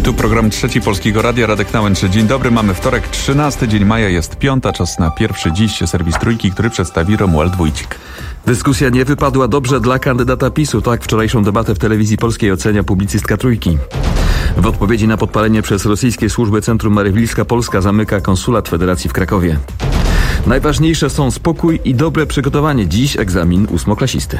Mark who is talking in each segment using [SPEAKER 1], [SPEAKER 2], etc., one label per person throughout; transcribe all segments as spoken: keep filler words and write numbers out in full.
[SPEAKER 1] Tu program Trzeci Polskiego Radia, Radek Nałęcz. Dzień dobry, mamy wtorek, trzynasty dzień maja, jest piąta, czas na pierwszy dziś serwis Trójki, który przedstawi Romuald Wójcik.
[SPEAKER 2] Dyskusja nie wypadła dobrze dla kandydata PiSu. Tak wczorajszą debatę w telewizji polskiej ocenia publicystka Trójki. W odpowiedzi na podpalenie przez rosyjskie służby centrum Marywilska Polska zamyka konsulat Federacji w Krakowie. Najważniejsze są spokój i dobre przygotowanie. Dziś egzamin ósmoklasisty.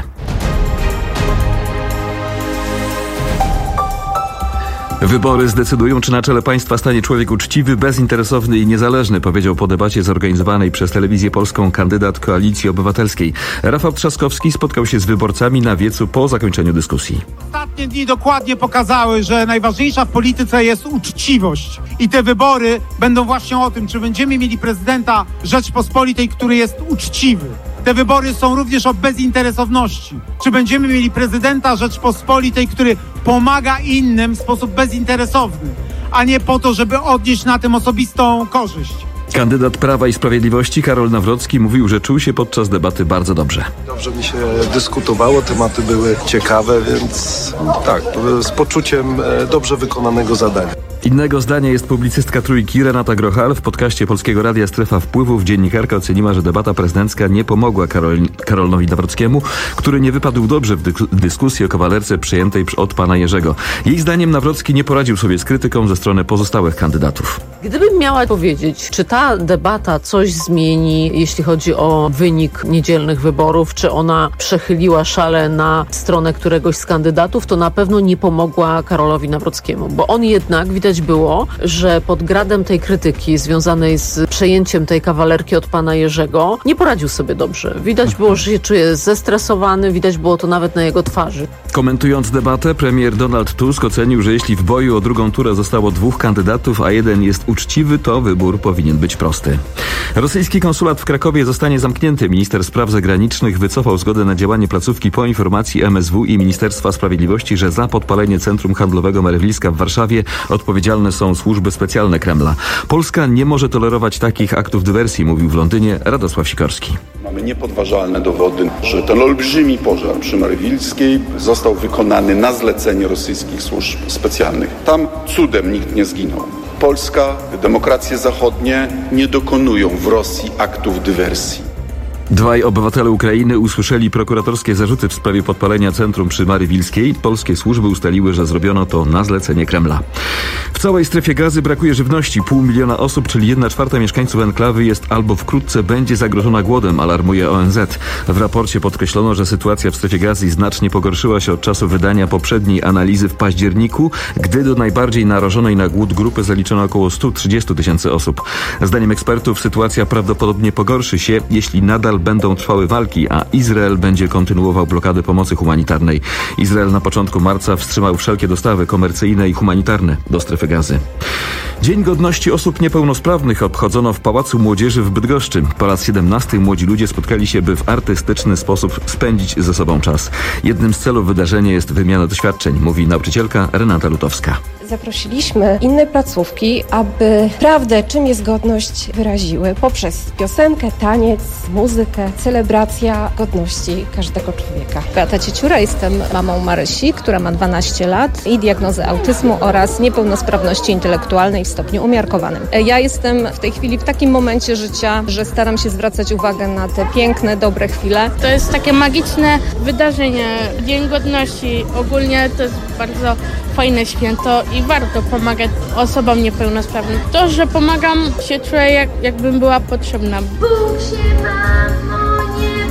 [SPEAKER 2] Wybory zdecydują, czy na czele państwa stanie człowiek uczciwy, bezinteresowny i niezależny, powiedział po debacie zorganizowanej przez Telewizję Polską kandydat Koalicji Obywatelskiej. Rafał Trzaskowski spotkał się z wyborcami na wiecu po zakończeniu dyskusji.
[SPEAKER 3] Ostatnie dni dokładnie pokazały, że najważniejsza w polityce jest uczciwość. I te wybory będą właśnie o tym, czy będziemy mieli prezydenta Rzeczpospolitej, który jest uczciwy. Te wybory są również o bezinteresowności. Czy będziemy mieli prezydenta Rzeczpospolitej, który pomaga innym w sposób bezinteresowny, a nie po to, żeby odnieść na tym osobistą korzyść.
[SPEAKER 2] Kandydat Prawa i Sprawiedliwości Karol Nawrocki mówił, że czuł się podczas debaty bardzo dobrze.
[SPEAKER 4] Dobrze mi się dyskutowało, tematy były ciekawe, więc tak, z poczuciem dobrze wykonanego zadania.
[SPEAKER 2] Innego zdania jest publicystka Trójki Renata Grochal. W podcaście Polskiego Radia Strefa Wpływów dziennikarka oceniła, że debata prezydencka nie pomogła Karol, Karolowi Nawrockiemu, który nie wypadł dobrze w dyk- dyskusji o kawalerce przyjętej od pana Jerzego. Jej zdaniem Nawrocki nie poradził sobie z krytyką ze strony pozostałych kandydatów.
[SPEAKER 5] Gdybym miała powiedzieć, czy ta debata coś zmieni, jeśli chodzi o wynik niedzielnych wyborów, czy ona przechyliła szale na stronę któregoś z kandydatów, to na pewno nie pomogła Karolowi Nawrockiemu, bo on jednak, widać było, że pod gradem tej krytyki związanej z przejęciem tej kawalerki od pana Jerzego nie poradził sobie dobrze. Widać było, że się czuje zestresowany, widać było to nawet na jego twarzy.
[SPEAKER 2] Komentując debatę, premier Donald Tusk ocenił, że jeśli w boju o drugą turę zostało dwóch kandydatów, a jeden jest uczciwy, to wybór powinien być prosty. Rosyjski konsulat w Krakowie zostanie zamknięty. Minister Spraw Zagranicznych wycofał zgodę na działanie placówki po informacji M S W i Ministerstwa Sprawiedliwości, że za podpalenie centrum handlowego Marywilska w Warszawie odpowiedzialne są służby specjalne Kremla. Polska nie może tolerować takich aktów dywersji, mówił w Londynie Radosław Sikorski.
[SPEAKER 6] Mamy niepodważalne dowody, że ten olbrzymi pożar przy Marywilskiej został wykonany na zlecenie rosyjskich służb specjalnych. Tam cudem nikt nie zginął. Polska, demokracje zachodnie nie dokonują w Rosji aktów dywersji.
[SPEAKER 2] Dwaj obywatele Ukrainy usłyszeli prokuratorskie zarzuty w sprawie podpalenia centrum przy Marywilskiej. Polskie służby ustaliły, że zrobiono to na zlecenie Kremla. W całej strefie Gazy brakuje żywności. Pół miliona osób, czyli jedna czwarta mieszkańców enklawy jest albo wkrótce będzie zagrożona głodem, alarmuje O N Z. W raporcie podkreślono, że sytuacja w strefie Gazy znacznie pogorszyła się od czasu wydania poprzedniej analizy w październiku, gdy do najbardziej narażonej na głód grupy zaliczono około sto trzydzieści tysięcy osób. Zdaniem ekspertów sytuacja prawdopodobnie pogorszy się, jeśli nadal będą trwały walki, a Izrael będzie kontynuował blokadę pomocy humanitarnej. Izrael na początku marca wstrzymał wszelkie dostawy komercyjne i humanitarne do strefy Gazy. Dzień Godności Osób Niepełnosprawnych obchodzono w Pałacu Młodzieży w Bydgoszczy. Po raz siedemnasty młodzi ludzie spotkali się, by w artystyczny sposób spędzić ze sobą czas. Jednym z celów wydarzenia jest wymiana doświadczeń, mówi nauczycielka Renata Lutowska.
[SPEAKER 7] Zaprosiliśmy inne placówki, aby prawdę, czym jest godność, wyraziły poprzez piosenkę, taniec, muzykę, celebracja godności każdego człowieka.
[SPEAKER 8] Beata Cieciura, jestem mamą Marysi, która ma dwanaście lat i diagnozę autyzmu oraz niepełnosprawności intelektualnej w stopniu umiarkowanym. Ja jestem w tej chwili w takim momencie życia, że staram się zwracać uwagę na te piękne, dobre chwile.
[SPEAKER 9] To jest takie magiczne wydarzenie. Dzień Godności ogólnie to jest bardzo fajne święto i warto pomagać osobom niepełnosprawnym. To, że pomagam, się czuję jak, jakbym była potrzebna.
[SPEAKER 10] Bóg się mamo nie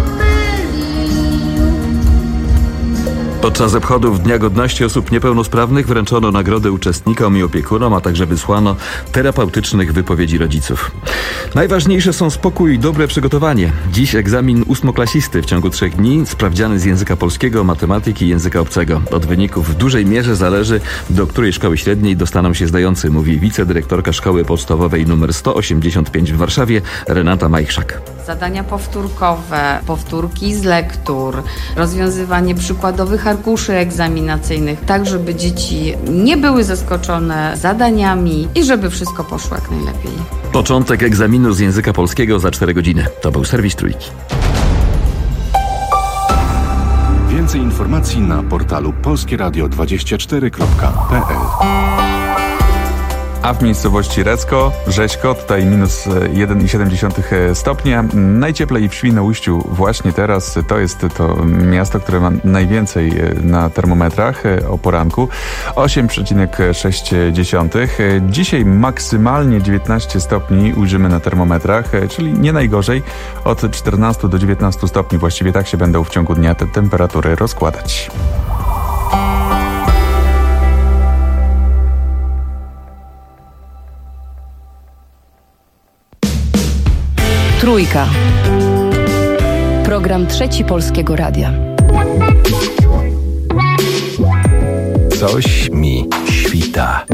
[SPEAKER 10] pomylił.
[SPEAKER 2] Podczas obchodów Dnia Godności Osób Niepełnosprawnych wręczono nagrody uczestnikom i opiekunom, a także wysłano terapeutycznych wypowiedzi rodziców. Najważniejsze są spokój i dobre przygotowanie. Dziś egzamin ósmoklasisty w ciągu trzech dni, sprawdziany z języka polskiego, matematyki i języka obcego. Od wyników w dużej mierze zależy, do której szkoły średniej dostaną się zdający, mówi wicedyrektorka Szkoły Podstawowej nr sto osiemdziesiąt pięć w Warszawie Renata Majchrzak.
[SPEAKER 11] Zadania powtórkowe, powtórki z lektur, rozwiązywanie przykładowych arkuszy egzaminacyjnych, tak żeby dzieci nie były zaskoczone zadaniami i żeby wszystko poszło jak najlepiej.
[SPEAKER 2] Początek egzaminu z języka polskiego za cztery godziny. To był serwis Trójki.
[SPEAKER 12] Więcej Więcej informacji na portalu polskie radio dwadzieścia cztery kropka p l.
[SPEAKER 1] A w miejscowości Recko, Rzeźko, tutaj minus jeden przecinek siedem stopnia. Najcieplej w Świnoujściu właśnie teraz. To jest to miasto, które ma najwięcej na termometrach o poranku. osiem przecinek sześć. Dzisiaj maksymalnie dziewiętnaście stopni ujrzymy na termometrach, czyli nie najgorzej. Od czternastu do dziewiętnastu stopni właściwie tak się będą w ciągu dnia te temperatury rozkładać.
[SPEAKER 13] Trójka. Program Trzeci Polskiego Radia.
[SPEAKER 12] Coś mi świta.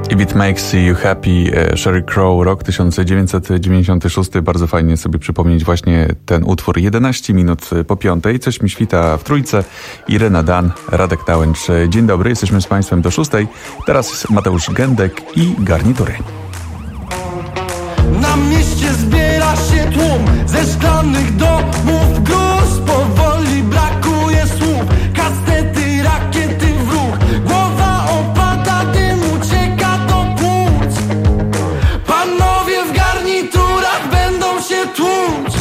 [SPEAKER 1] If It Makes You Happy, Sheryl Crow, rok tysiąc dziewięćset dziewięćdziesiąty szósty. Bardzo fajnie sobie przypomnieć właśnie ten utwór. jedenaście minut po piątej. Coś mi świta w trójce. Irena Dan, Radek Nałęcz. Dzień dobry, jesteśmy z Państwem do szóstej. Teraz Mateusz Gędek i garnitury.
[SPEAKER 14] Na mieście zbiera się tłum ze szklanych domów gruz. Powoli brakuje słów, kastety, rakiety w ruch. Głowa opada, dym ucieka do płuc. Panowie w garniturach będą się tłuc.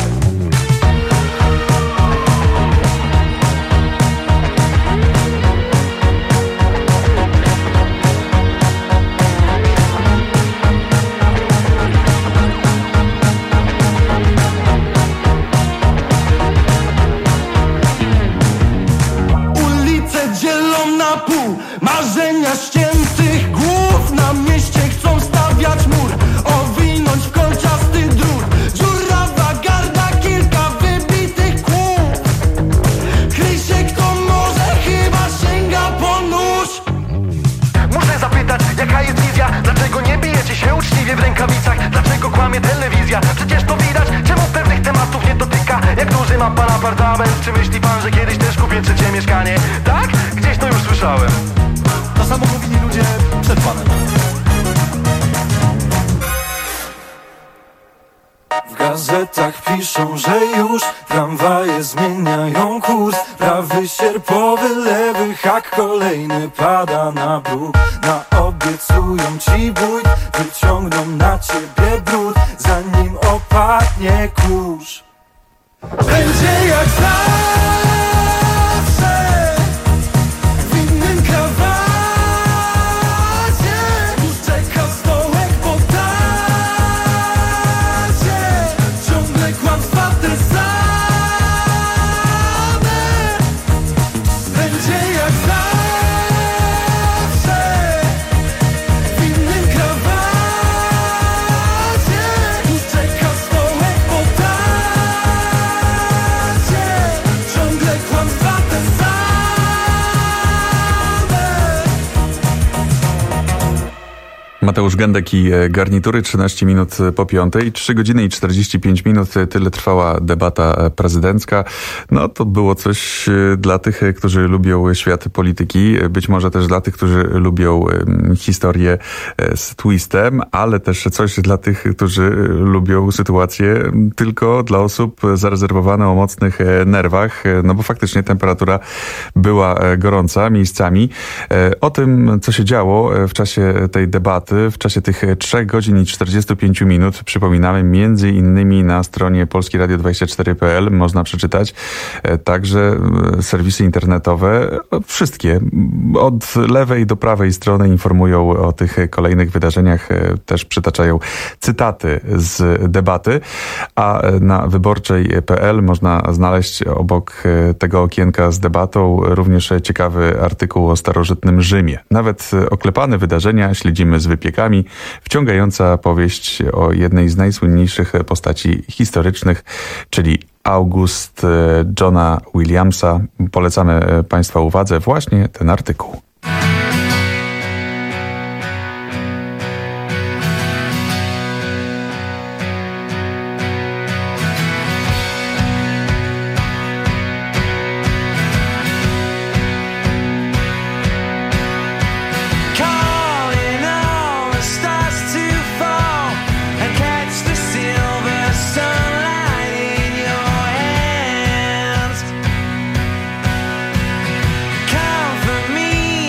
[SPEAKER 14] Marzenia ściętych głów na mieście chcą stawiać mur, owinąć w kolczasty drut. Dziurawa garda, kilka wybitych kół. Kryj się kto może, chyba sięga po nóż.
[SPEAKER 15] Muszę zapytać, jaka jest wizja? Dlaczego nie bijecie się uczciwie w rękawicach? Dlaczego kłamie telewizja? Przecież to widać, czemu pewnych tematów nie dotyka. Jak duży ma pan apartament? Czy myśli pan, że kiedyś też kupię trzecie mieszkanie? Tak? Gdzieś to już słyszałem. To samo mówili ludzie przed panem.
[SPEAKER 14] W gazetach piszą, że już tramwaje zmieniają kurs. Prawy sierpowy, lewy hak, kolejny pada na bruk. Naobiecują ci bójt, wyciągną na ciebie brud, zanim opadnie kurz. Będzie jak zawsze, w innym krawacie. Już czeka stołek po tacie. Ciągle kłamstwa te same. Będzie jak zawsze, w innym krawacie. Już czeka stołek po tacie. Ciągle kłamstwa te same.
[SPEAKER 1] Mateusz Gędek i garnitury, trzynaście minut po piątej, trzy godziny i czterdzieści pięć minut, tyle trwała debata prezydencka. No to było coś dla tych, którzy lubią świat polityki, być może też dla tych, którzy lubią historię z twistem, ale też coś dla tych, którzy lubią sytuację tylko dla osób zarezerwowane o mocnych nerwach, no bo faktycznie temperatura była gorąca miejscami. O tym, co się działo w czasie tej debaty, w czasie tych trzech godzin i czterdziestu pięciu minut, przypominamy, między innymi na stronie polski radio dwadzieścia cztery kropka p l można przeczytać także serwisy internetowe, wszystkie, od lewej do prawej strony informują o tych kolejnych wydarzeniach, też przytaczają cytaty z debaty, a na wyborczej kropka p l można znaleźć obok tego okienka z debatą również ciekawy artykuł o starożytnym Rzymie. Nawet oklepane wydarzenia śledzimy z wypiekami. Wciągająca powieść o jednej z najsłynniejszych postaci historycznych, czyli August Johna Williamsa. Polecamy Państwa uwadze właśnie ten artykuł.
[SPEAKER 14] Come for me.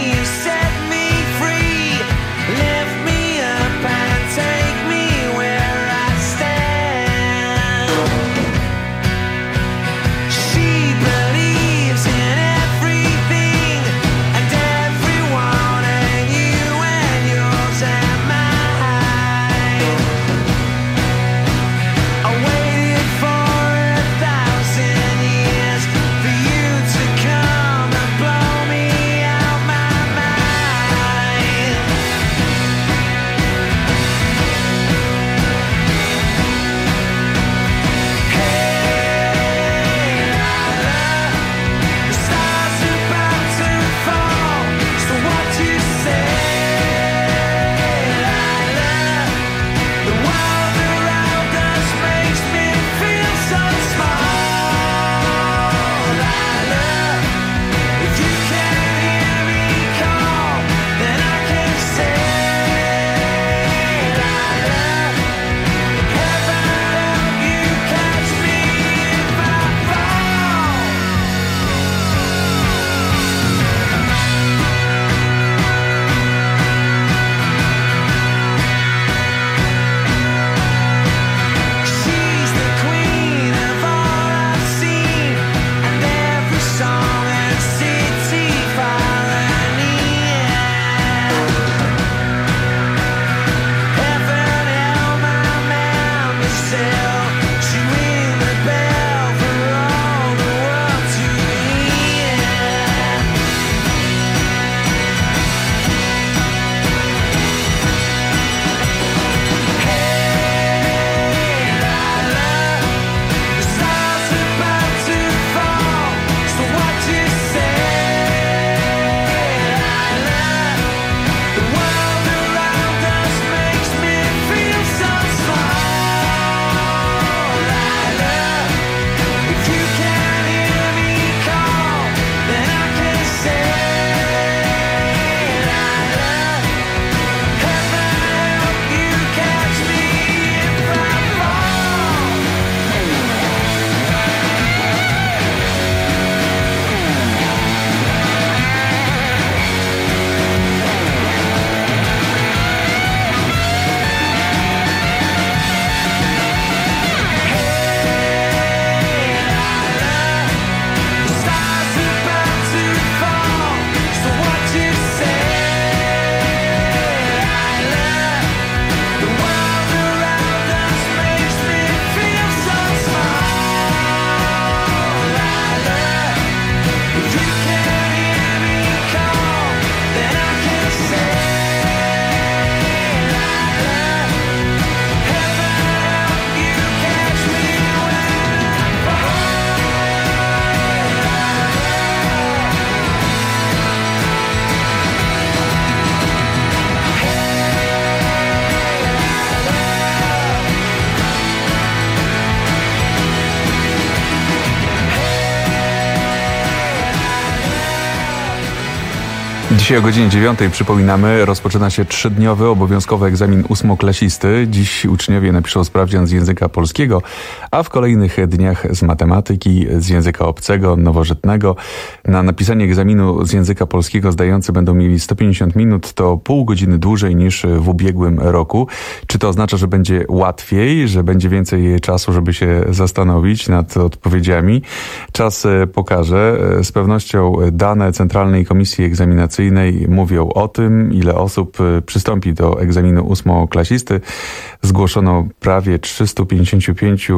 [SPEAKER 1] Dzisiaj o godzinie dziewiątej, przypominamy, rozpoczyna się trzydniowy obowiązkowy egzamin ósmoklasisty. Dziś uczniowie napiszą sprawdzian z języka polskiego, a w kolejnych dniach z matematyki, z języka obcego, nowożytnego. Na napisanie egzaminu z języka polskiego zdający będą mieli sto pięćdziesiąt minut, to pół godziny dłużej niż w ubiegłym roku. Czy to oznacza, że będzie łatwiej, że będzie więcej czasu, żeby się zastanowić nad odpowiedziami? Czas pokaże. Z pewnością dane Centralnej Komisji Egzaminacyjnej mówią o tym, ile osób przystąpi do egzaminu ósmoklasisty. Zgłoszono prawie trzysta pięćdziesiąt pięć,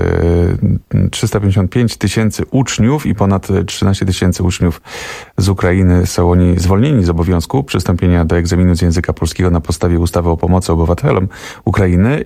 [SPEAKER 1] trzysta pięćdziesiąt pięć tysięcy uczniów i ponad trzynaście tysięcy uczniów z Ukrainy. Są oni zwolnieni z obowiązku przystąpienia do egzaminu z języka polskiego na podstawie ustawy o pomocy obywatelom Ukrainy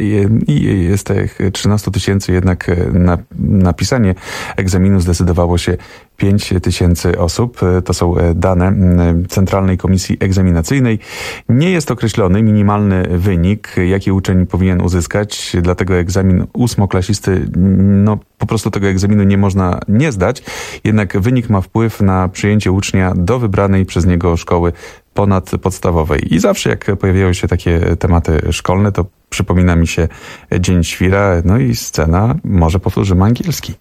[SPEAKER 1] i jest tych trzynaście tysięcy, jednak na napisanie egzaminu zdecydowało się pięć tysięcy osób. To są dane Centralnej Komisji Egzaminacyjnej. Nie jest określony minimalny wynik, jaki uczeń powinien uzyskać, dlatego egzamin ósmoklasisty, no po prostu tego egzaminu nie można nie zdać, jednak wynik ma wpływ na przyjęcie ucznia do wybranej przez niego szkoły ponadpodstawowej. I zawsze jak pojawiają się takie tematy szkolne, to przypomina mi się Dzień Świra, no i scena, może powtórzymy angielski.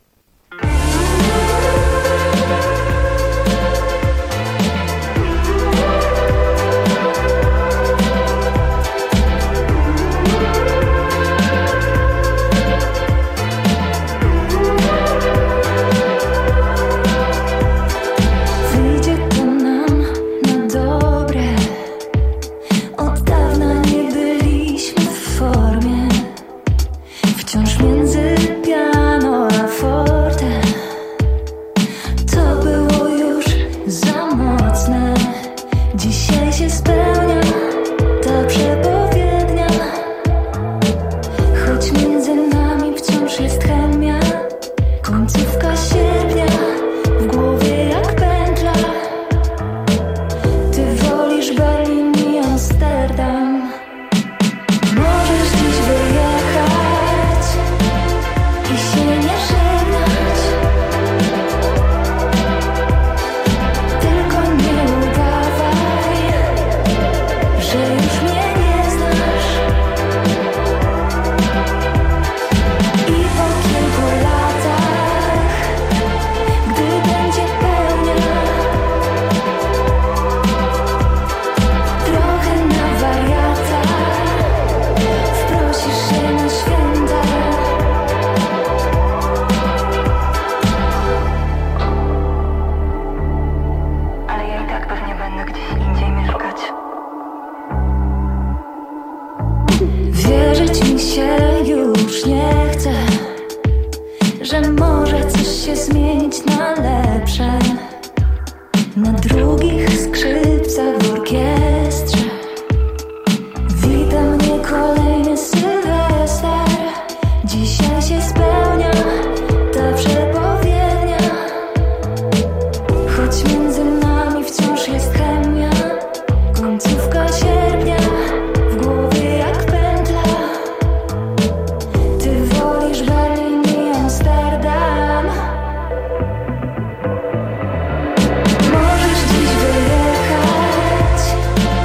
[SPEAKER 10] Możesz dziś wyjechać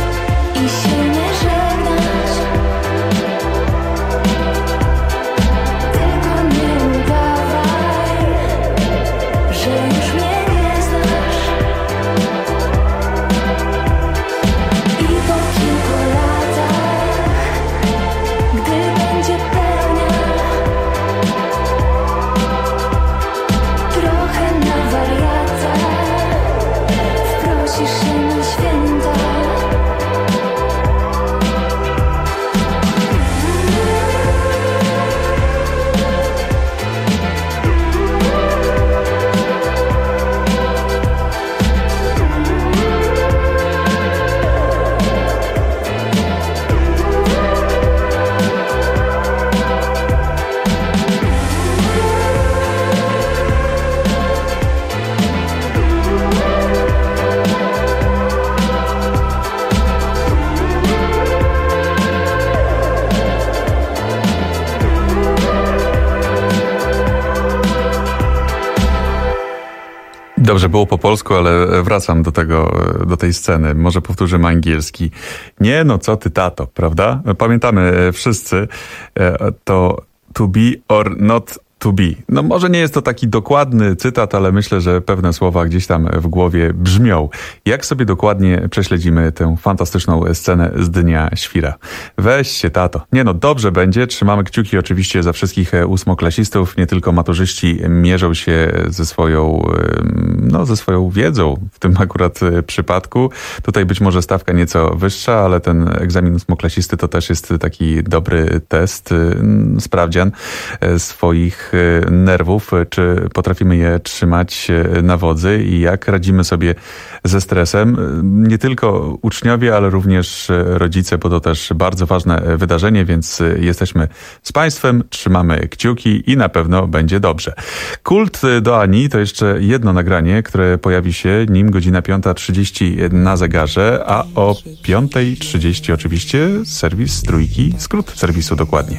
[SPEAKER 1] Dobrze, było po polsku, ale wracam do tego, do tej sceny. Może powtórzymy angielski. Nie, no co ty, tato, prawda? Pamiętamy wszyscy to to be or not to be. No może nie jest to taki dokładny cytat, ale myślę, że pewne słowa gdzieś tam w głowie brzmią. Jak sobie dokładnie prześledzimy tę fantastyczną scenę z Dnia Świra? Weź się, tato. Nie no, dobrze będzie. Trzymamy kciuki oczywiście za wszystkich ósmoklasistów. Nie tylko maturzyści mierzą się ze swoją, no ze swoją wiedzą w tym akurat przypadku. Tutaj być może stawka nieco wyższa, ale ten egzamin ósmoklasisty to też jest taki dobry test, sprawdzian swoich nerwów, czy potrafimy je trzymać na wodzy i jak radzimy sobie ze stresem. Nie tylko uczniowie, ale również rodzice, bo to też bardzo ważne wydarzenie, więc jesteśmy z Państwem, trzymamy kciuki i na pewno będzie dobrze. Kult do Ani to jeszcze jedno nagranie, które pojawi się nim godzina piąta trzydzieści na zegarze, a o piąta trzydzieści oczywiście serwis Trójki, skrót serwisu dokładnie.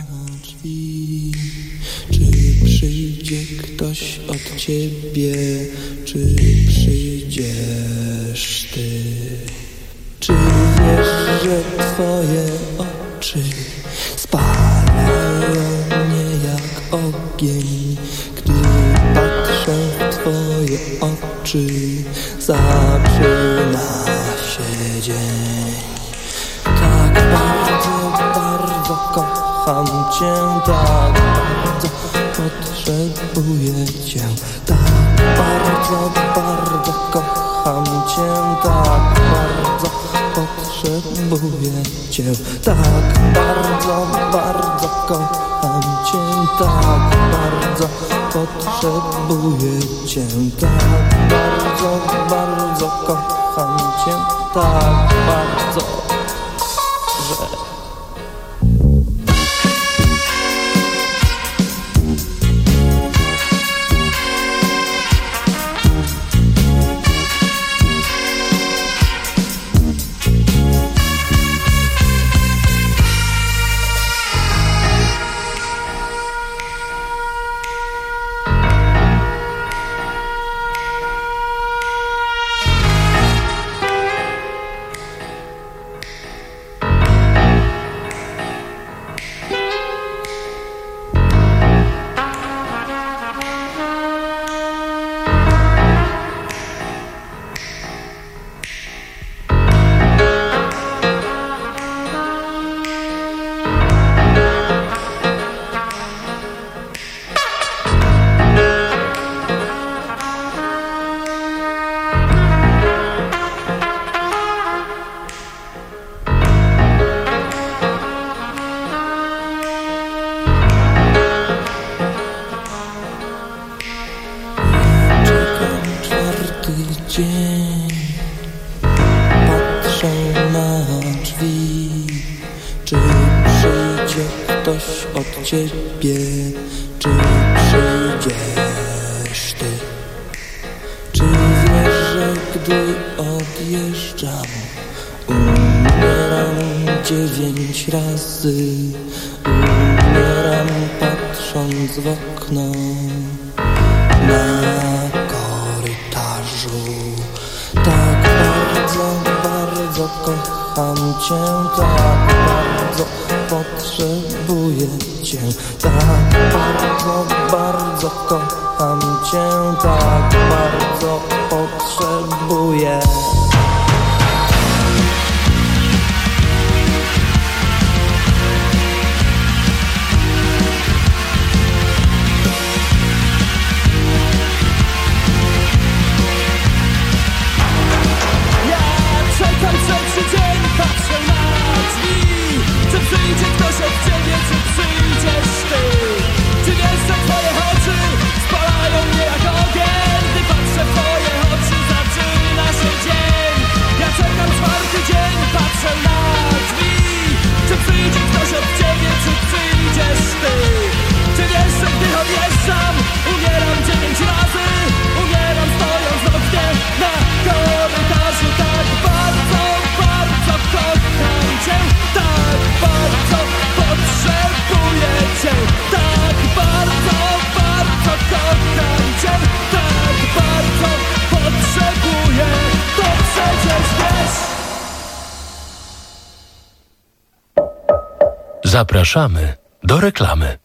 [SPEAKER 16] Przyjdzie ktoś od ciebie, czy przyjdziesz ty? Czy wiesz, że twoje oczy spalają mnie jak ogień? Gdy patrzę w twoje oczy, zaczyna się dzień. Tak bardzo, bardzo kocham cię, tak bardzo potrzebuję cię, tak bardzo, bardzo kocham cię, tak bardzo potrzebuję cię, tak bardzo, bardzo kocham cię, tak bardzo potrzebuję cię, tak bardzo, bardzo kocham cię, tak bardzo, że dzień, patrzę na drzwi, czy przyjdzie ktoś od ciebie, czy przyjdziesz ty? Czy wiesz, że gdy odjeżdżam, umieram dziewięć razy, umieram patrząc w okno na tak bardzo, bardzo kocham cię, tak bardzo potrzebuję cię, tak bardzo, bardzo kocham cię, tak bardzo potrzebuję.
[SPEAKER 14] Patrzę na drzwi, czy przyjdzie ktoś od ciebie, czy przyjdziesz ty? Czy wiesz, że twoje oczy spalają mnie jak ogień? Gdy patrzę w twoje oczy, zaczyna się dzień.
[SPEAKER 17] Zapraszamy do reklamy.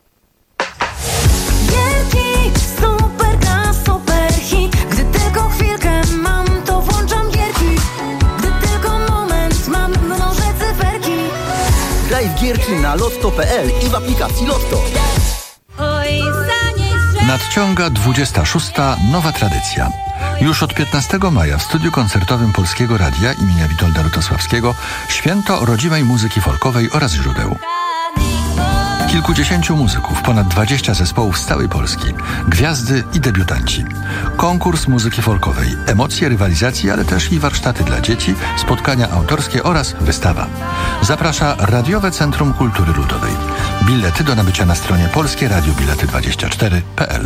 [SPEAKER 10] Gierki, super gra, super hit. Gdy tylko chwilkę mam, to włączam gierki. Gdy tylko moment mam, mnożę cyferki.
[SPEAKER 18] Graj w gierki na lotto kropka p l i w aplikacji Lotto.
[SPEAKER 19] Nadciąga dwudziesta szósta nowa tradycja. Już od piętnastego maja w studiu koncertowym Polskiego Radia imienia Witolda Lutosławskiego święto rodzimej muzyki folkowej oraz źródeł. Kilkudziesięciu muzyków, ponad dwadzieścia zespołów z całej Polski, gwiazdy i debiutanci. Konkurs muzyki folkowej, emocje rywalizacji, ale też i warsztaty dla dzieci, spotkania autorskie oraz wystawa. Zaprasza Radiowe Centrum Kultury Ludowej. Bilety do nabycia na stronie polskie radio bilety dwadzieścia cztery kropka p l.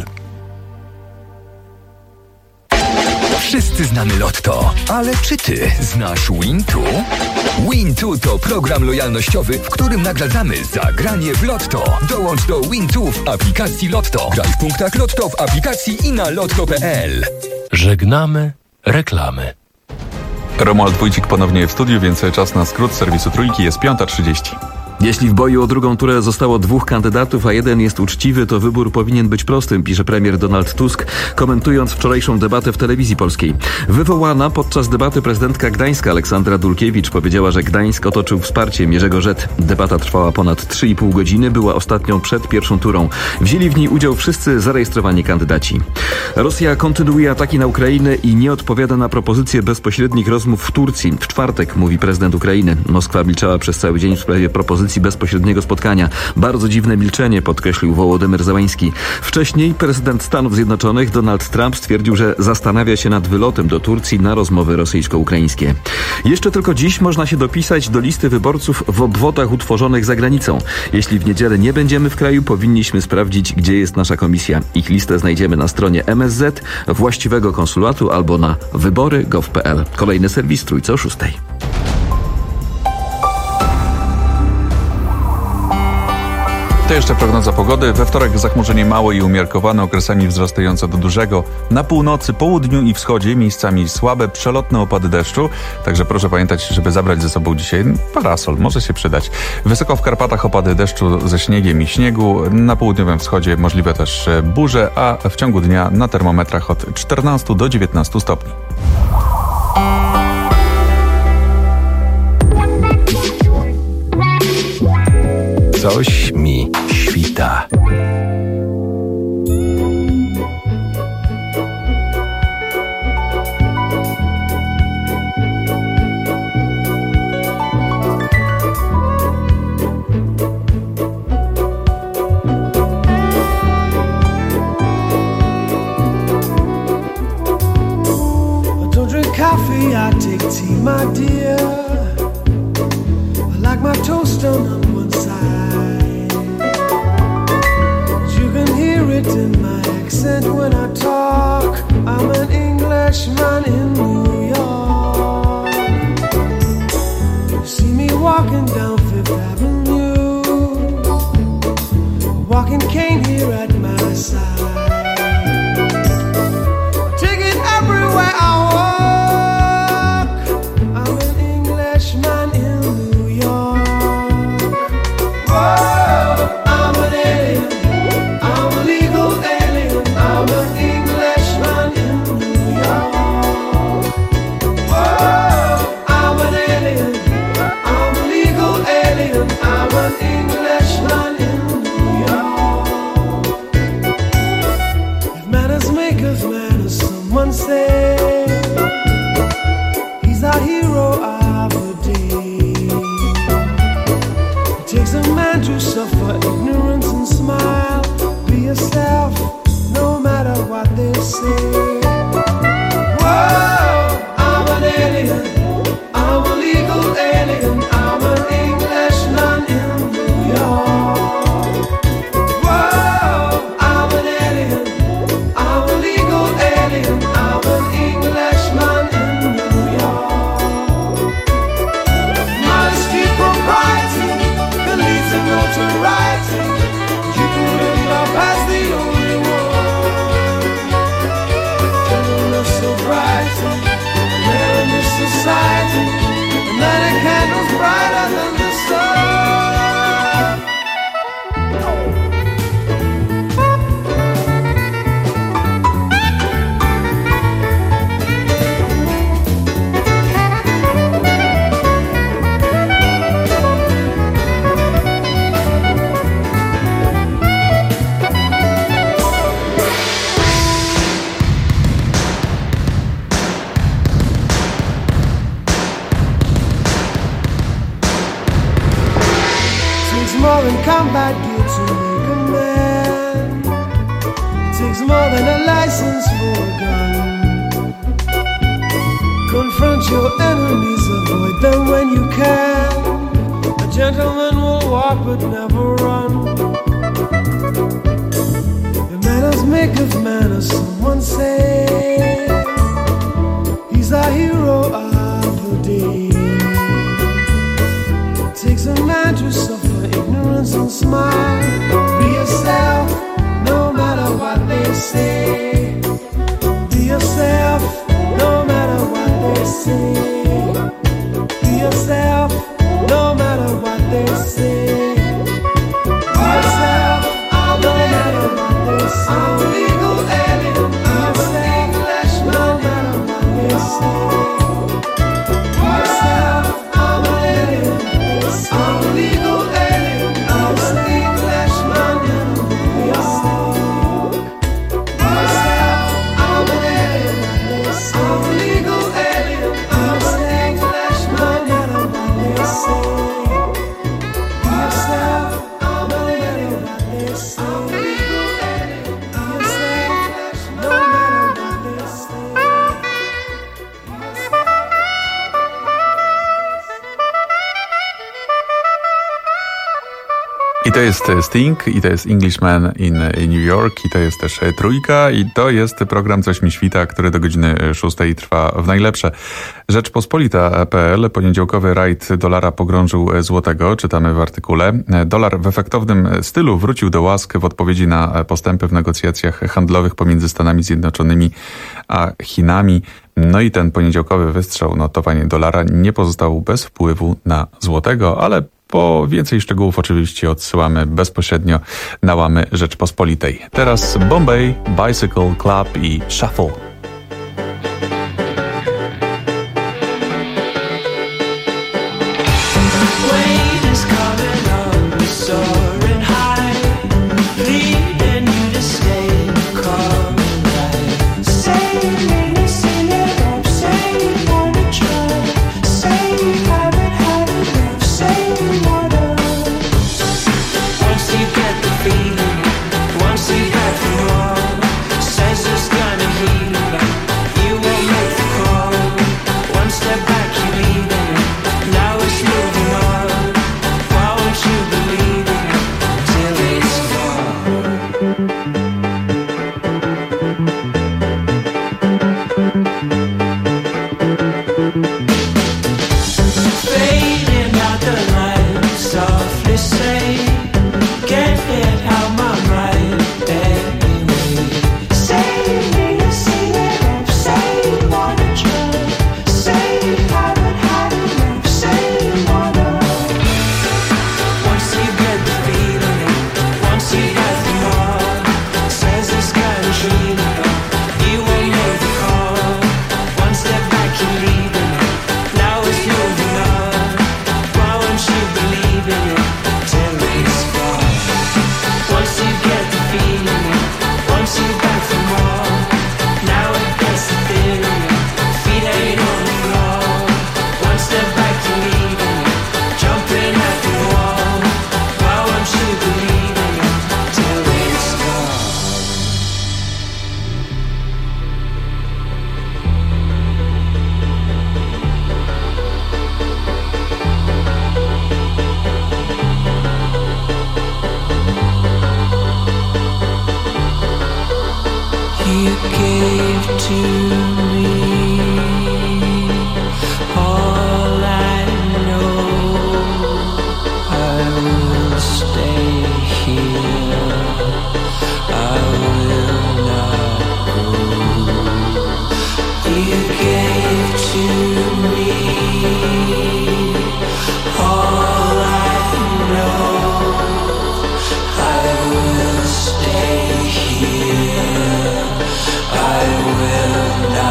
[SPEAKER 20] Wszyscy znamy Lotto, ale czy ty znasz Wintu? Wintu to program lojalnościowy, w którym nagradzamy za granie w Lotto. Dołącz do Wintu w aplikacji Lotto. Graj w punktach Lotto w aplikacji i na lotto kropka p l.
[SPEAKER 17] Żegnamy reklamy.
[SPEAKER 1] Romuald Wójcik ponownie w studiu, więc czas na skrót serwisu Trójki. Jest piąta trzydzieści.
[SPEAKER 2] Jeśli w boju o drugą turę zostało dwóch kandydatów, a jeden jest uczciwy, to wybór powinien być prostym, pisze premier Donald Tusk, komentując wczorajszą debatę w telewizji polskiej. Wywołana podczas debaty prezydentka Gdańska Aleksandra Dulkiewicz powiedziała, że Gdańsk otoczył wsparciem Jerzego Żet. Debata trwała ponad trzy i pół godziny, była ostatnią przed pierwszą turą. Wzięli w niej udział wszyscy zarejestrowani kandydaci. Rosja kontynuuje ataki na Ukrainę i nie odpowiada na propozycje bezpośrednich rozmów w Turcji. W czwartek, mówi prezydent Ukrainy. Moskwa milczała przez cały dzień w sprawie propozycji bezpośredniego spotkania. Bardzo dziwne milczenie, podkreślił Wołodymyr Zełański. Wcześniej prezydent Stanów Zjednoczonych Donald Trump stwierdził, że zastanawia się nad wylotem do Turcji na rozmowy rosyjsko-ukraińskie. Jeszcze tylko dziś można się dopisać do listy wyborców w obwodach utworzonych za granicą. Jeśli w niedzielę nie będziemy w kraju, powinniśmy sprawdzić, gdzie jest nasza komisja. Ich listę znajdziemy na stronie M S Z, właściwego konsulatu albo na wybory kropka gov kropka p l. Kolejny serwis Trójce o szóstej.
[SPEAKER 1] To jeszcze prognoza pogody. We wtorek zachmurzenie małe i umiarkowane, okresami wzrastające do dużego. Na północy, południu i wschodzie miejscami słabe, przelotne opady deszczu. Także proszę pamiętać, żeby zabrać ze sobą dzisiaj parasol. Może się przydać. Wysoko w Karpatach opady deszczu ze śniegiem i śniegu. Na południowym wschodzie możliwe też burze, a w ciągu dnia na termometrach od czternastu do dziewiętnastu stopni.
[SPEAKER 17] Coś mi świta.
[SPEAKER 14] I don't drink coffee, I take tea, my dear. I like my toast on one side. You can hear it in my accent when I talk. I'm an Englishman in New York. You see me walking down Fifth Avenue, a walking cane here at my side. Take it everywhere I walk. I'm an Englishman in New York. Whoa, I'm an alien. I'm a legal alien. I'm an Englishman in New York. Whoa, I'm an alien. I'm a legal alien. I'm an Englishman in New York. If manners make us manners, someone say he's our hero of the day. It takes a man to suffer ignorance and smile. Be yourself, no matter what they say. Whoa, I'm an alien. I'm a legal alien. I'm an Englishman in New York. Whoa, I'm an alien. I'm a legal alien. I'm an Englishman in New York. Modesty, propriety, the leads and notoriety. more than combat gear to make a man. It takes more than a license for a gun. Confront your enemies, avoid them when you can. A gentleman will walk but never run. The manners make of manners, someone say. He's a hero of the day. It takes a man to suffer ignorance and smile. Be yourself, no matter what they say. Be yourself, no matter what they say. Be yourself, no matter what they say. Be yourself, no matter what they say. I'm a legal alien, I'm a English, no matter what they say. Be yourself, I'm an alien, I'm a legal alien, I'm a English, no matter what they say. Be yourself, I'm an alien, I'm a legal alien, I'm a English, no matter what they say. Be yourself, I'm an alien, I'm a legal alien, I'm a English, no matter what they say.
[SPEAKER 1] I to jest Sting, i to jest Englishman in New York, i to jest też Trójka, i to jest program Coś mi świta, który do godziny szóstej trwa w najlepsze. Rzeczpospolita kropka p l. Poniedziałkowy rajd dolara pogrążył złotego, czytamy w artykule. Dolar w efektownym stylu wrócił do łask w odpowiedzi na postępy w negocjacjach handlowych pomiędzy Stanami Zjednoczonymi a Chinami. No i ten poniedziałkowy wystrzał notowanie dolara nie pozostał bez wpływu na złotego, ale po więcej szczegółów oczywiście odsyłamy bezpośrednio na łamy Rzeczpospolitej. Teraz Bombay, Bicycle Club i Shuffle.
[SPEAKER 14] I will not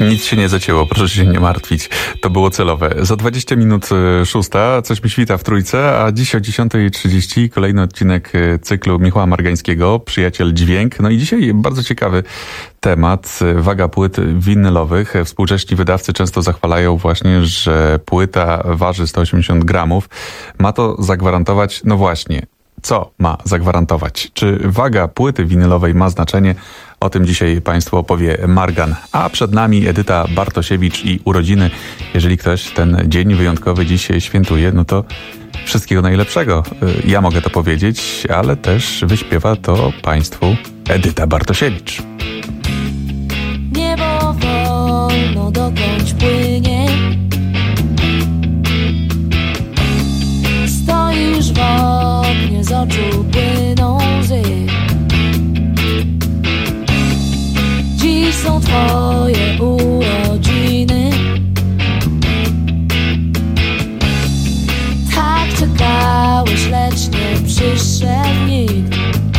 [SPEAKER 1] Nic się nie zacięło, proszę się nie martwić. To było celowe. Za dwadzieścia minut szósta, coś mi świta w Trójce, a dziś o dziesiąta trzydzieści kolejny odcinek cyklu Michała Margańskiego, Przyjaciel Dźwięk. No i dzisiaj bardzo ciekawy temat, waga płyt winylowych. Współcześni wydawcy często zachwalają właśnie, że płyta waży sto osiemdziesiąt gramów. Ma to zagwarantować, no właśnie, co ma zagwarantować? Czy waga płyty winylowej ma znaczenie? O tym dzisiaj Państwu opowie Margan. A przed nami Edyta Bartosiewicz i urodziny. Jeżeli ktoś ten dzień wyjątkowy dziś świętuje, no to wszystkiego najlepszego. Ja mogę to powiedzieć, ale też wyśpiewa to Państwu Edyta Bartosiewicz.
[SPEAKER 10] Niebo wolno dokądś płynie, stoisz w oknie, z oczu płyną łzy. Dziś są twoje urodziny, tak czekałeś, lecz nie przyszedł nikt.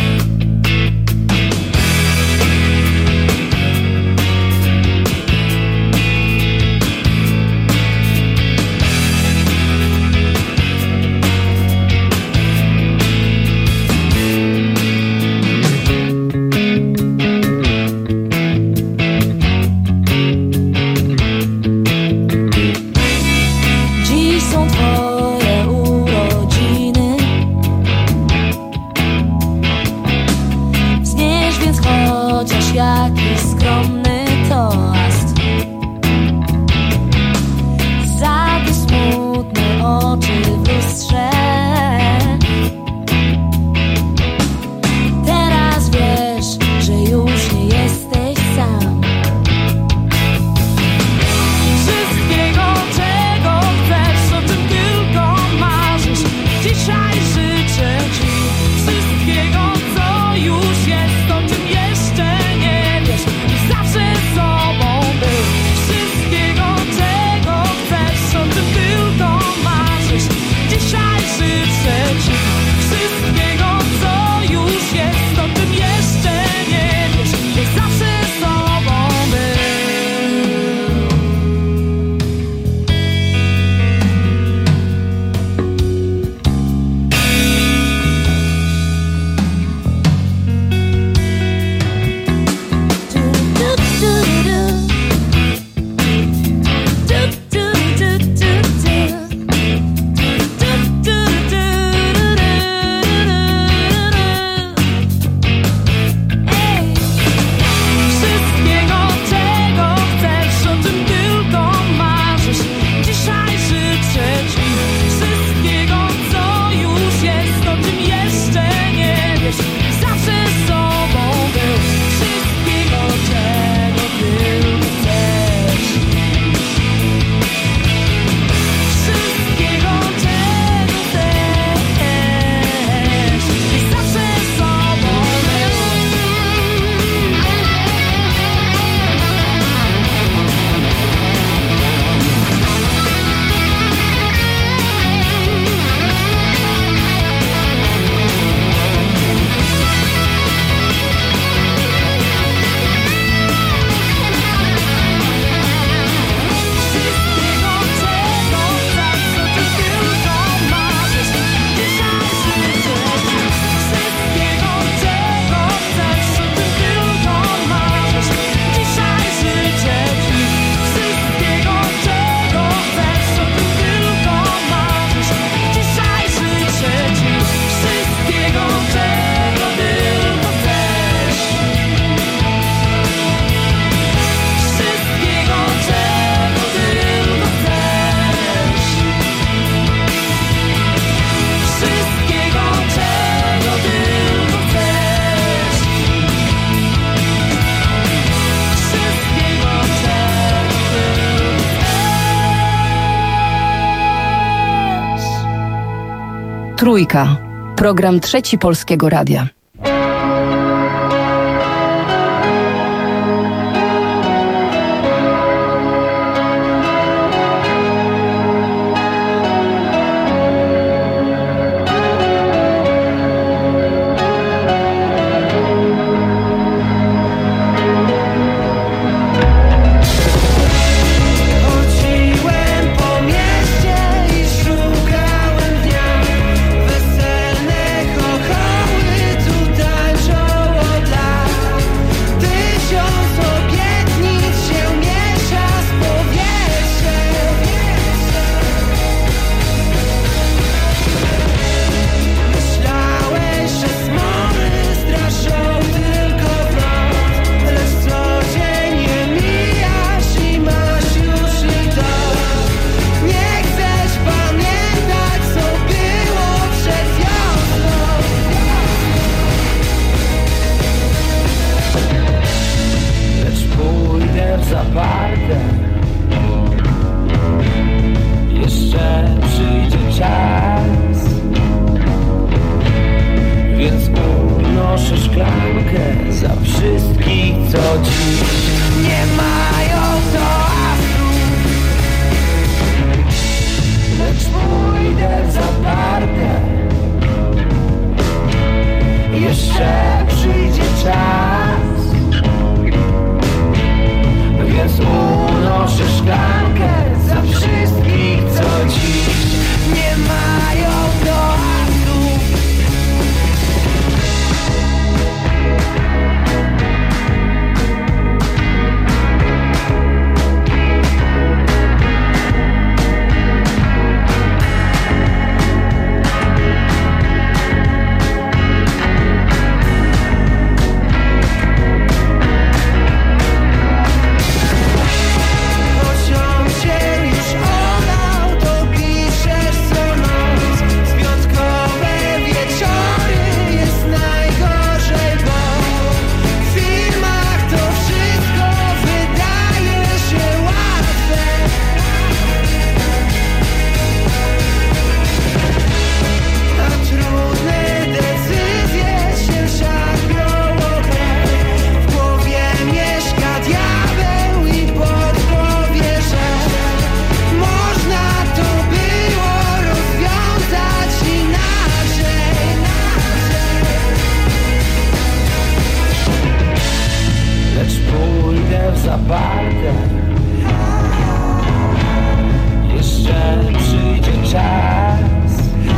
[SPEAKER 13] Trójka. Program Trzeci Polskiego Radia.
[SPEAKER 14] co dziś nie mają toastu. Lecz pójdę w zaparte, jeszcze przyjdzie czas, więc unoszę szklankę za wszystkich, co dziś nie mają toastu. Jeszcze przyjdzie czas,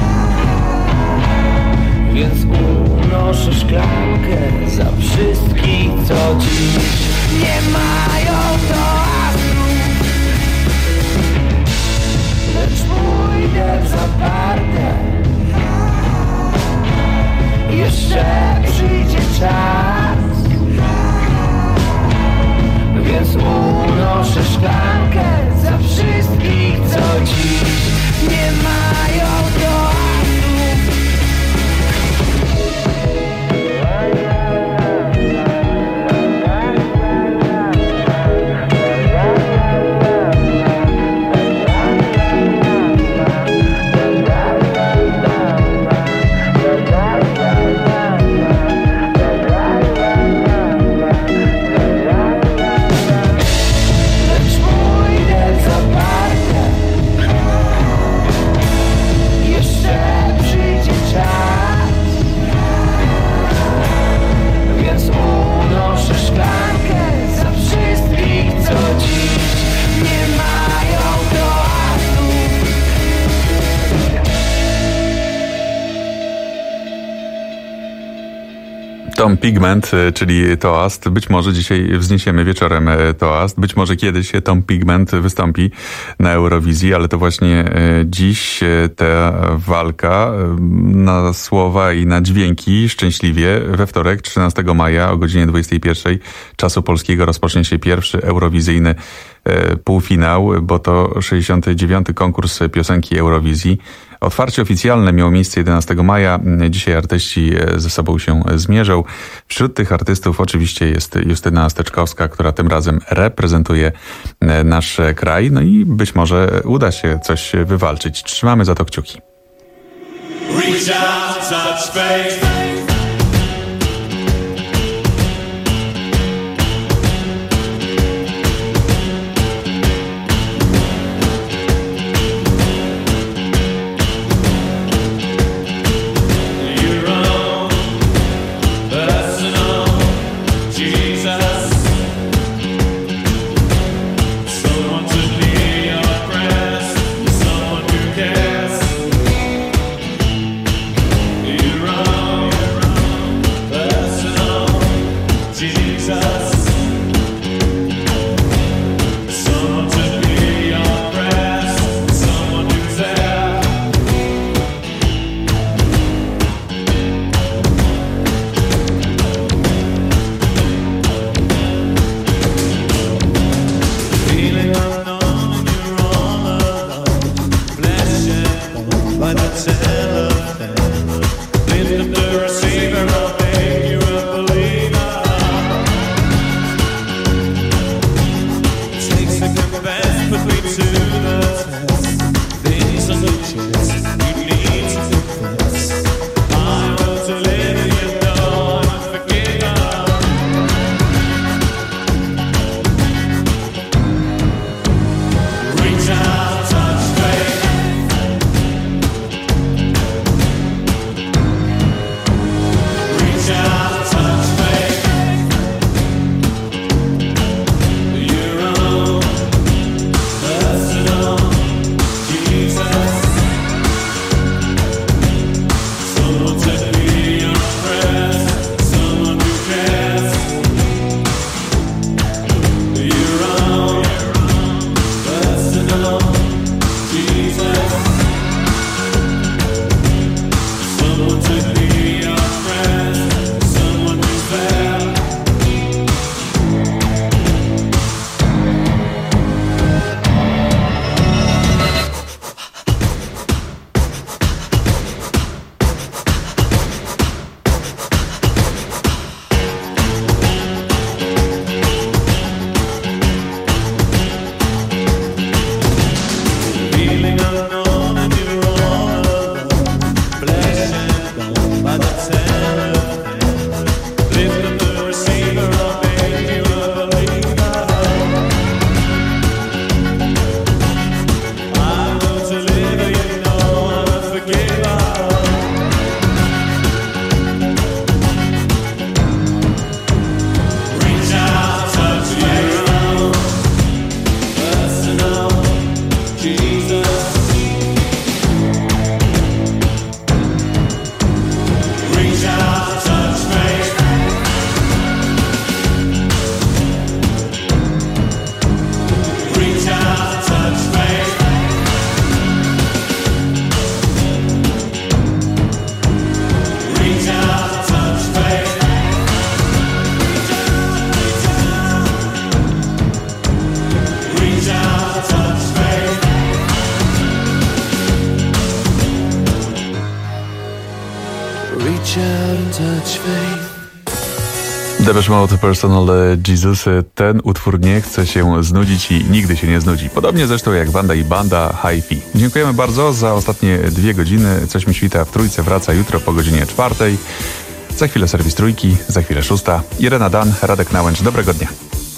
[SPEAKER 14] więc unoszę szklankę za wszystkich, co dziś nie mają toastu. Lecz pójdę w zaparte, jeszcze przyjdzie czas, więc unoszę szklankę za wszystkich, co dziś nie mają toastu.
[SPEAKER 1] Tom Pigment, czyli toast. Być może dzisiaj wzniesiemy wieczorem toast. Być może kiedyś Tom Pigment wystąpi na Eurowizji, ale to właśnie dziś ta walka na słowa i na dźwięki szczęśliwie we wtorek, trzynastego maja o godzinie dwudziestej pierwszej czasu polskiego rozpocznie się pierwszy eurowizyjny półfinał, bo to sześćdziesiąty dziewiąty konkurs piosenki Eurowizji. Otwarcie oficjalne miało miejsce jedenastego maja. Dzisiaj artyści ze sobą się zmierzą. Wśród tych artystów oczywiście jest Justyna Steczkowska, która tym razem reprezentuje nasz kraj. No i być może uda się coś wywalczyć. Trzymamy za to kciuki. Reach out, touch faith.
[SPEAKER 16] Reach out and touch faith.
[SPEAKER 1] Depeche Mode, Personal Jesus. Ten utwór nie chce się znudzić i nigdy się nie znudzi. Podobnie zresztą jak Wanda i Banda Hi-Fi. Dziękujemy bardzo za ostatnie dwie godziny. Coś mi świta w Trójce wraca jutro po godzinie czwartej. Za chwilę serwis Trójki, za chwilę szósta. Irena Dan, Radek Nałęcz. Dobrego dnia.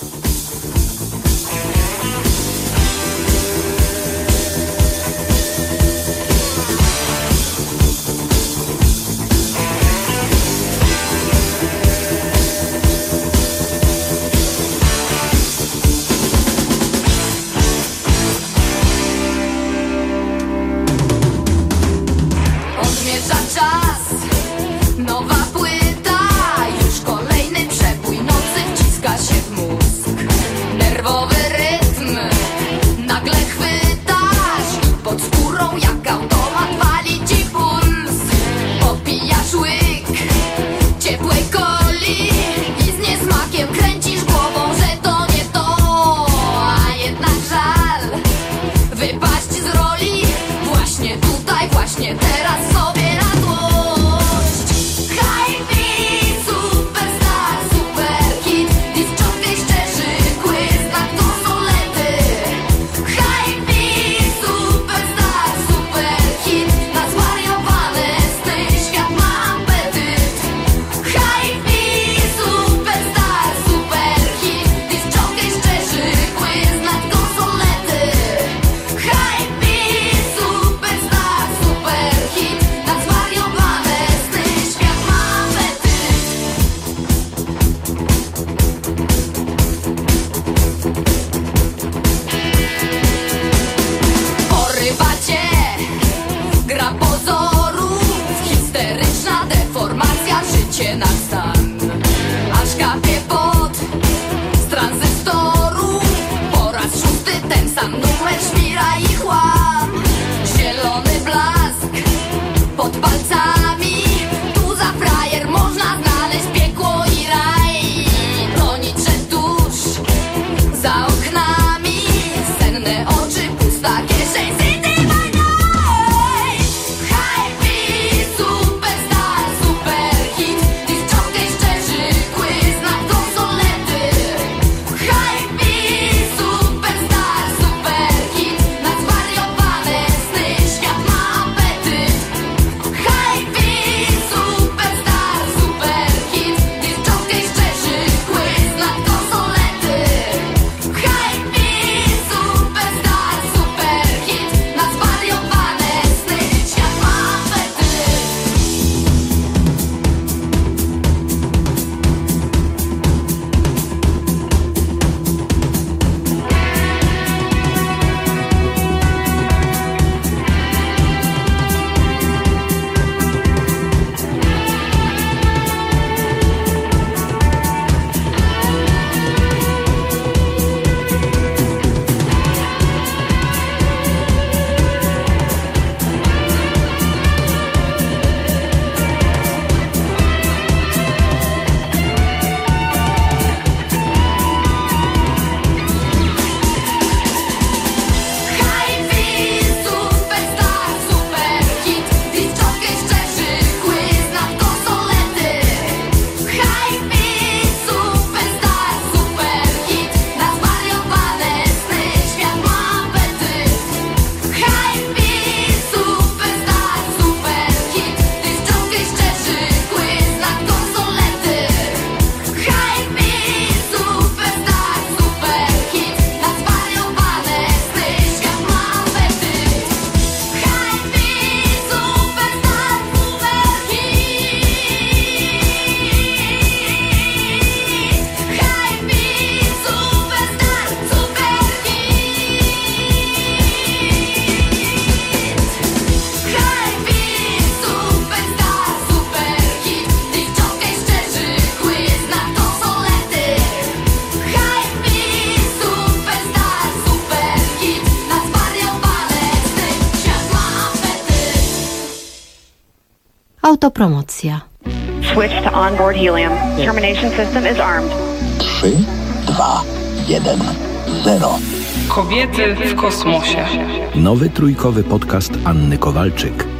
[SPEAKER 21] Autopromocja.
[SPEAKER 22] Switch to onboard helium. Termination system is armed.
[SPEAKER 23] trzy, dwa, jeden, zero.
[SPEAKER 24] Kobiety w kosmosie.
[SPEAKER 17] Nowy trójkowy podcast Anny Kowalczyk.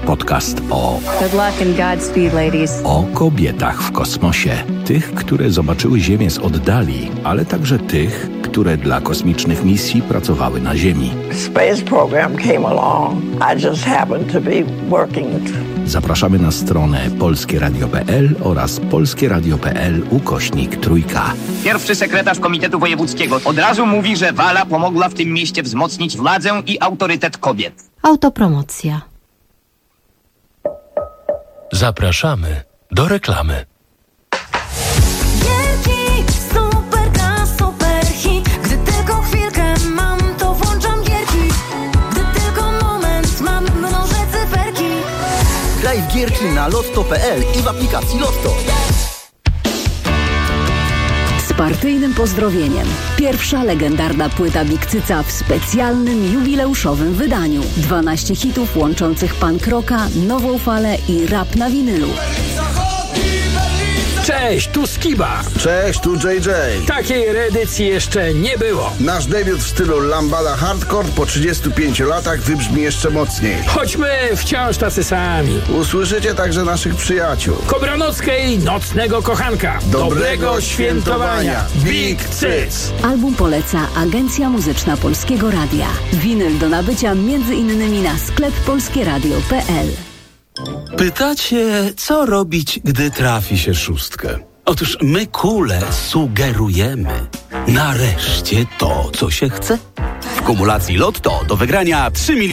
[SPEAKER 17] Podcast o
[SPEAKER 3] Good luck and Godspeed, ladies.
[SPEAKER 17] o kobietach w kosmosie. Tych, które zobaczyły Ziemię z oddali, ale także tych, które dla kosmicznych misji pracowały na Ziemi.
[SPEAKER 4] Space program came along. I just happened to be working.
[SPEAKER 17] Zapraszamy na stronę polskie radio kropka p l oraz polskie radio kropka p l ukośnik trójka.
[SPEAKER 21] Pierwszy sekretarz Komitetu Wojewódzkiego od razu mówi, że Wala pomogła w tym mieście wzmocnić władzę i autorytet kobiet.
[SPEAKER 24] Autopromocja.
[SPEAKER 17] Zapraszamy do reklamy.
[SPEAKER 10] Gierki, super, super hit. Gdy tylko chwilkę mam, to włączam gierki. Gdy tylko moment mam, mnożę cyferki.
[SPEAKER 18] Graj w gierki na lotto kropka p l i w aplikacji Lotto.
[SPEAKER 13] Z partyjnym pozdrowieniem. Pierwsza legendarna płyta Big Cyca w specjalnym, jubileuszowym wydaniu. dwanaście hitów łączących punk rocka, nową falę i rap na winylu.
[SPEAKER 25] Cześć, tu Skiba.
[SPEAKER 26] Cześć, tu J J.
[SPEAKER 25] Takiej reedycji jeszcze nie było.
[SPEAKER 26] Nasz debiut w stylu lambada hardcore po trzydziestu pięciu latach wybrzmi jeszcze mocniej.
[SPEAKER 25] Choćmy wciąż tacy sami.
[SPEAKER 26] Usłyszycie także naszych przyjaciół.
[SPEAKER 25] Kobranockiej Nocnego Kochanka.
[SPEAKER 26] Dobrego, Dobrego świętowania. Big Cyc.
[SPEAKER 13] Album poleca Agencja Muzyczna Polskiego Radia. Winyl do nabycia między innymi na sklep polskieradio kropka p l.
[SPEAKER 27] Pytacie, co robić, gdy trafi się szóstkę? Otóż my, Kule, sugerujemy nareszcie to, co się chce. W kumulacji Lotto do wygrania trzy miliony.